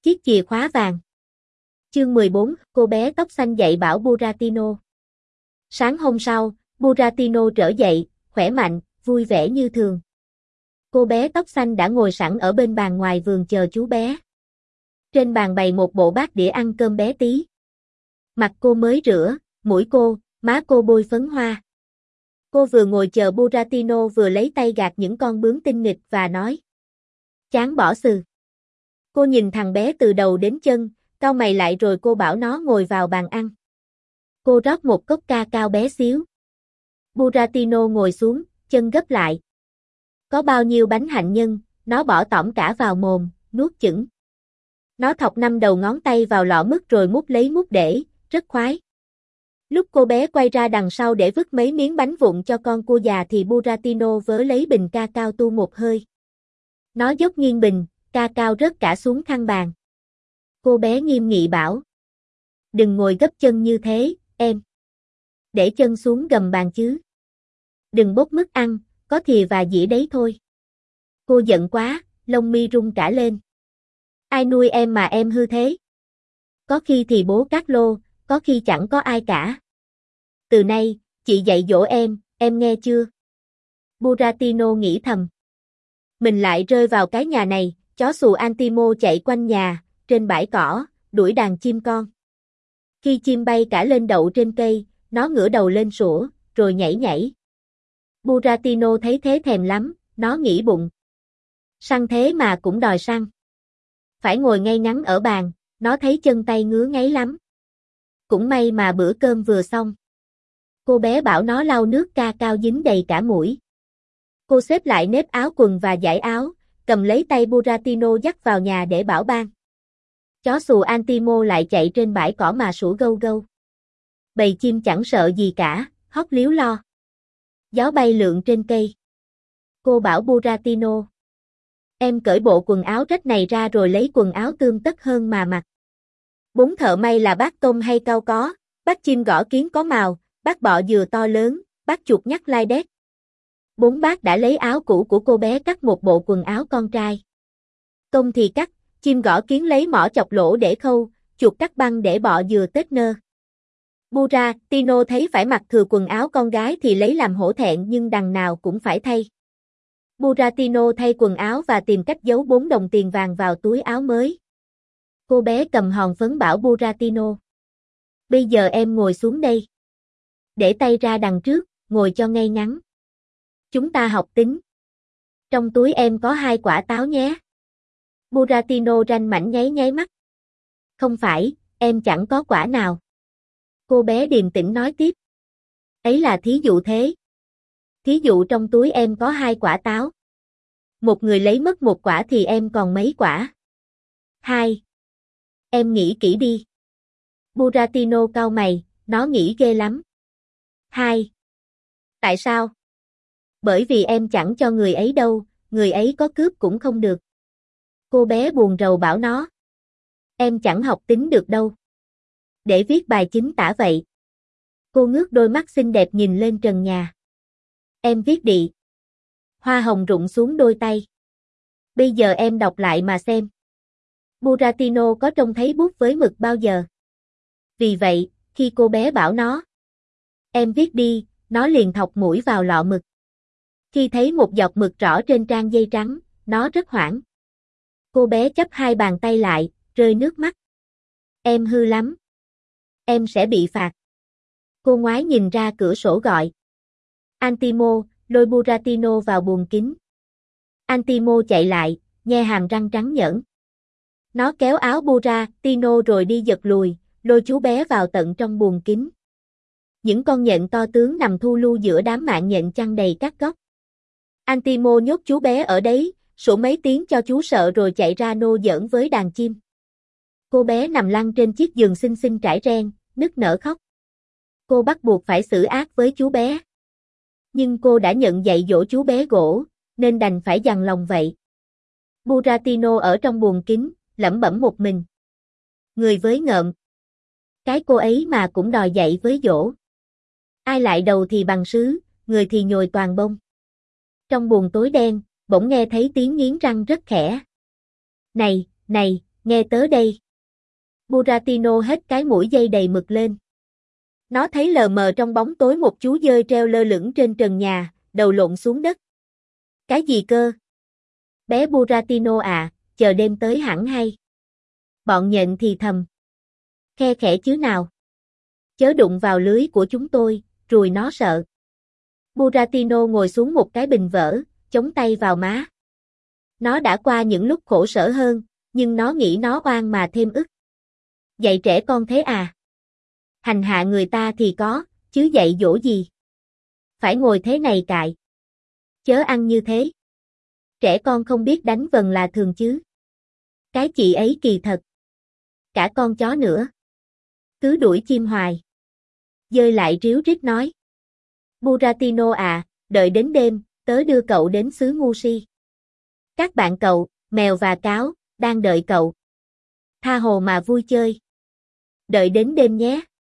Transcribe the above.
Chiếc chìa khóa vàng. Chương 14, cô bé tóc xanh dạy bảo Buratino. Sáng hôm sau, Buratino trở dậy, khỏe mạnh, vui vẻ như thường. Cô bé tóc xanh đã ngồi sẵn ở bên bàn ngoài vườn chờ chú bé. Trên bàn bày một bộ bát đĩa ăn cơm bé tí. Mặt cô mới rửa, mũi cô, má cô bôi phấn hoa. Cô vừa ngồi chờ Buratino vừa lấy tay gạt những con bướm tinh nghịch và nói: "Chán bỏ sừ." Cô nhìn thằng bé từ đầu đến chân, cau mày lại rồi cô bảo nó ngồi vào bàn ăn. Cô rót một cốc ca cao bé xíu. Buratino ngồi xuống, chân gấp lại. Có bao nhiêu bánh hạnh nhân, nó bỏ tỏm cả vào mồm, nuốt chửng. Nó thọc 5 đầu ngón tay vào lọ mứt rồi múc lấy múc để, rất khoái. Lúc cô bé quay ra đằng sau để vứt mấy miếng bánh vụn cho con cua già thì Buratino vớ lấy bình ca cao tu một hơi. Nó dốc nghiêng bình, ca cao rớt cả xuống khăn bàn. Cô bé nghiêm nghị bảo: "Đừng ngồi gấp chân như thế, em. Để chân xuống gầm bàn chứ. Đừng bốc mứt ăn, có thìa và dĩa đấy thôi." Cô giận quá, lông mi rung cả lên. "Ai nuôi em mà em hư thế? Có khi thì bố cát lô, có khi chẳng có ai cả. Từ nay, chị dạy dỗ em nghe chưa?" Buratino nghĩ thầm. Mình lại rơi vào cái nhà này. Chó xù Antimo chạy quanh nhà, trên bãi cỏ, đuổi đàn chim con. Khi chim bay cả lên đậu trên cây, nó ngửa đầu lên sủa, rồi nhảy nhảy. Buratino thấy thế thèm lắm, nó nghĩ bụng: săn thế mà cũng đòi săn. Phải ngồi ngay ngắn ở bàn, nó thấy chân tay ngứa ngáy lắm. Cũng may mà bữa cơm vừa xong. Cô bé bảo nó lau nước ca cao dính đầy cả mũi. Cô xếp lại nếp áo quần và dải áo, cầm lấy tay Buratino dắt vào nhà để bảo ban. Chó xù Antimo lại chạy trên bãi cỏ mà sủa gâu gâu. Bầy chim chẳng sợ gì cả, hót líu lo. Gió bay lượn trên cây. Cô bảo Buratino: "Em cởi bộ quần áo rách này ra rồi lấy quần áo tươm tất hơn mà mặc. Bốn thợ may là bác tôm hay cau có, bác chim gõ kiến có màu, bác bọ dừa to lớn, bác chuột nhắt lai đét." 4 bác đã lấy áo cũ của cô bé cắt một bộ quần áo con trai. Tôm thì cắt, chim gõ kiến lấy mỏ chọc lỗ để khâu, chuột cắt băng để bọ dừa tết nơ. Buratino thấy phải mặc thừa quần áo con gái thì lấy làm hổ thẹn nhưng đằng nào cũng phải thay. Buratino thay quần áo và tìm cách giấu 4 đồng tiền vàng vào túi áo mới. Cô bé cầm hòn phấn bảo Buratino: "Bây giờ em ngồi xuống đây. Để tay ra đằng trước, ngồi cho ngay ngắn. Chúng ta học tính. Trong túi em có 2 quả táo nhé." Buratino ranh mảnh nháy mắt. "Không phải, em chẳng có quả nào." Cô bé điềm tĩnh nói tiếp: "Ấy là thí dụ thế. Thí dụ trong túi em có 2 quả táo. Một người lấy mất 1 quả thì em còn mấy quả?" "2. Em nghĩ kỹ đi." Buratino cau mày, nó nghĩ ghê lắm. 2. "Tại sao?" "Bởi vì em chẳng cho người ấy đâu, người ấy có cướp cũng không được." Cô bé buồn rầu bảo nó: "Em chẳng học tính được đâu. Để viết bài chính tả vậy." Cô ngước đôi mắt xinh đẹp nhìn lên trần nhà. "Em viết đi." Hoa hồng rụng xuống đôi tay. "Bây giờ em đọc lại mà xem." Buratino có trông thấy bút với mực bao giờ. Vì vậy, khi cô bé bảo nó: "Em viết đi", nó liền thọc mũi vào lọ mực. Khi thấy một giọt mực rõ trên trang giấy trắng, nó rất hoảng. Cô bé chắp 2 bàn tay lại, rơi nước mắt. "Em hư lắm. Em sẽ bị phạt." Cô ngoái nhìn ra cửa sổ gọi: "Antimo", lôi Buratino vào buồng kính. Antimo chạy lại, nhe hàm răng trắng nhởn. Nó kéo áo Buratino rồi đi giật lùi, lôi chú bé vào tận trong buồng kính. Những con nhện to tướng nằm thu lu giữa đám mạng nhện chăn đầy các góc. Antimo nhốt chú bé ở đấy, sủa mấy tiếng cho chú sợ rồi chạy ra nô giỡn với đàn chim. Cô bé nằm lăn trên chiếc giường xinh xinh trải ren, nức nở khóc. Cô bắt buộc phải xử ác với chú bé. Nhưng cô đã nhận dạy dỗ chú bé gỗ, nên đành phải dằn lòng vậy. Buratino ở trong buồng kính, lẩm bẩm một mình. Người với ngợm. Cái cô ấy mà cũng đòi dạy với dỗ. Ai lại đầu thì bằng sứ, người thì nhồi toàn bông. Trong buồng tối đen, bỗng nghe thấy tiếng nghiến răng rất khẽ. Này, Nghe tới đây. Buratino hết cái mũi dây đầy mực lên. Nó thấy lờ mờ trong bóng tối một chú dơi treo lơ lửng trên trần nhà, đầu lộn xuống đất. Cái gì cơ? Bé Buratino à, chờ đêm tới hẳn hay. Bọn nhện thì thầm. Khe khẽ chứ nào. Chớ đụng vào lưới của chúng tôi, rồi nó sợ. Buratino ngồi xuống một cái bình vỡ, chống tay vào má. Nó đã qua những lúc khổ sở hơn, nhưng nó nghĩ nó oan mà thêm ức. Dạy trẻ con thế à? Hành hạ người ta thì có, chứ dạy dỗ gì? Phải ngồi thế này cại. Chớ ăn như thế. Trẻ con không biết đánh vần là thường chứ. Cái chị ấy kỳ thật. Cả con chó nữa. Cứ đuổi chim hoài. Dơi lại ríu rít nói. Buratino à, đợi đến đêm, tớ đưa cậu đến xứ ngu si. Các bạn cậu, mèo và cáo, đang đợi cậu. Tha hồ mà vui chơi. Đợi đến đêm nhé.